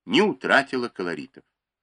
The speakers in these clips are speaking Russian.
не утратила колоритов.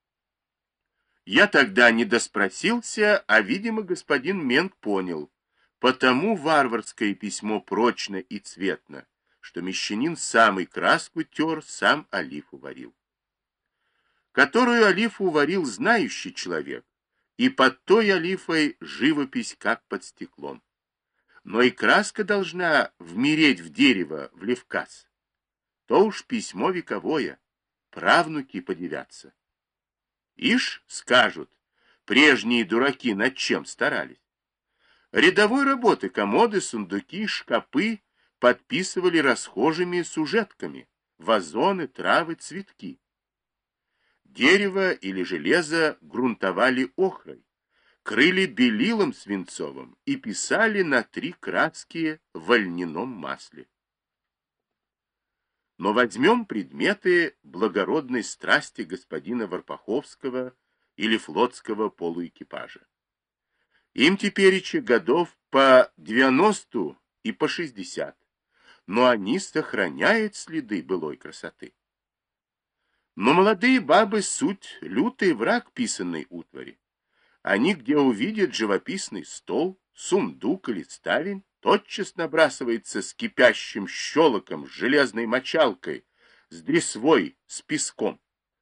Я тогда не доспросился, а, видимо, господин Менг понял. Потому варварское письмо прочно и цветно, что мещанин сам и краску тер, сам олифу варил. Которую олифу варил знающий человек, и под той олифой живопись как под стеклом. Но и краска должна вмереть в дерево, в левказ. То уж письмо вековое, правнуки подивятся. Ишь, скажут, прежние дураки над чем старались. Рядовой работы комоды, сундуки, шкапы подписывали расхожими сюжетками, вазоны, травы, цветки. Дерево или железо грунтовали охрой, крыли белилом свинцовым и писали на 3 краски в льняном масле. Но возьмем предметы благородной страсти господина Варпаховского или флотского полуэкипажа. Им тепереча годов по 90 и по 60, но они сохраняют следы былой красоты. Но молодые бабы суть лютый враг писанной утвари. Они, где увидят живописный стол, сундук или ставень, тотчас набрасывается с кипящим щелоком, с железной мочалкой, с дресвой, с песком.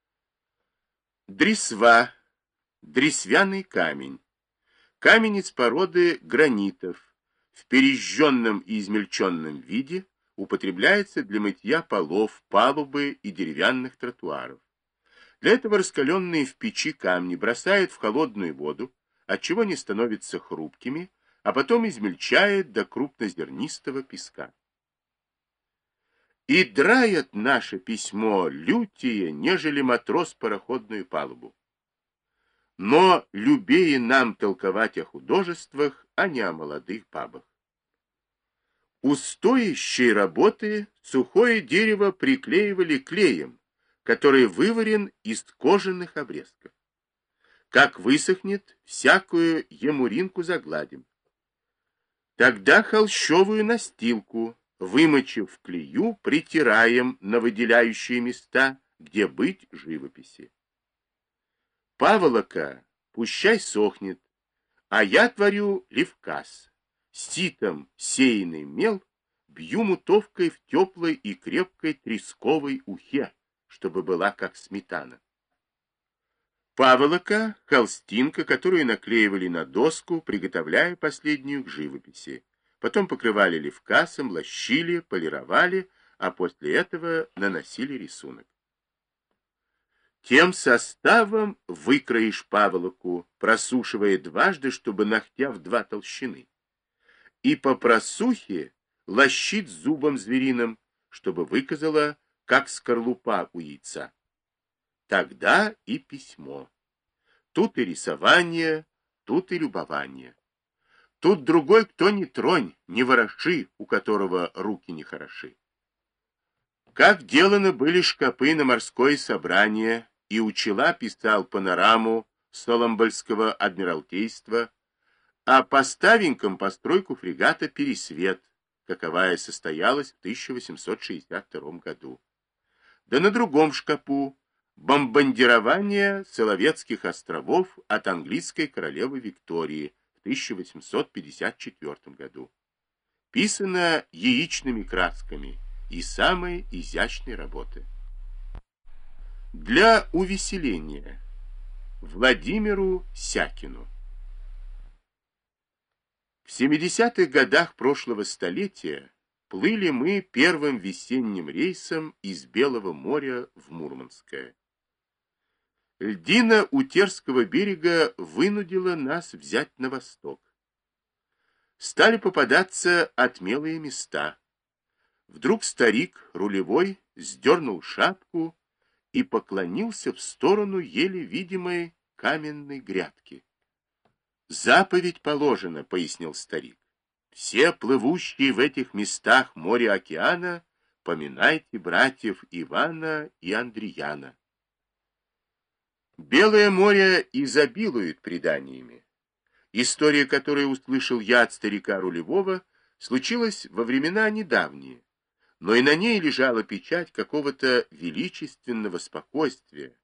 Дресва, дресвяный камень. Камень из породы гранитов, в пережженном и измельченном виде употребляется для мытья полов, палубы и деревянных тротуаров. Для этого раскаленные в печи камни бросают в холодную воду, отчего они становятся хрупкими, а потом измельчают до крупнозернистого песка. И драет наше письмо лютее, нежели матрос пароходную палубу. Но любее нам толковать о художествах, а не о молодых бабах. У стоящей работы сухое дерево приклеивали клеем, который выварен из кожаных обрезков. Как высохнет, всякую емуринку загладим. Тогда холщовую настилку, вымочив в клею, притираем на выделяющие места, где быть живописи. Паволока пущай сохнет, а я творю левказ. Ситом сеянный мел бью мутовкой в теплой и крепкой тресковой ухе, чтобы была как сметана. Паволока — холстинка, которую наклеивали на доску, приготовляя последнюю к живописи. Потом покрывали левкасом, лощили, полировали, а после этого наносили рисунок. Тем составом выкроишь паволоку, просушивая дважды, чтобы ногтя в 2 толщины. И по просухе лощить зубом звериным, чтобы выказала, как скорлупа у яйца. Тогда и письмо. Тут и рисование, тут и любование. Тут другой кто ни тронь, не вороши, у которого руки не хороши. Как деланы были шкапы на морское собрание, и Учила писал панораму Соломбольского адмиралтейства, а по ставенькам постройку фрегата «Пересвет», каковая состоялась в 1862 году. Да на другом шкапу бомбардирование Соловецких островов от английской королевы Виктории в 1854 году. Писано яичными красками и самой изящной работы. Для увеселения Владимиру Сякину. В 70-х годах прошлого столетия плыли мы первым весенним рейсом из Белого моря в Мурманское. Льдина у Терского берега вынудила нас взять на восток. Стали попадаться отмелые места. Вдруг старик, рулевой, сдернул шапку и поклонился в сторону еле видимой каменной грядки. «Заповедь положена», — пояснил старик. «Все плывущие в этих местах моря-океана поминайте братьев Ивана и Андрияна». Белое море изобилует преданиями. История, которую услышал я от старика рулевого, случилась во времена недавние, но и на ней лежала печать какого-то величественного спокойствия,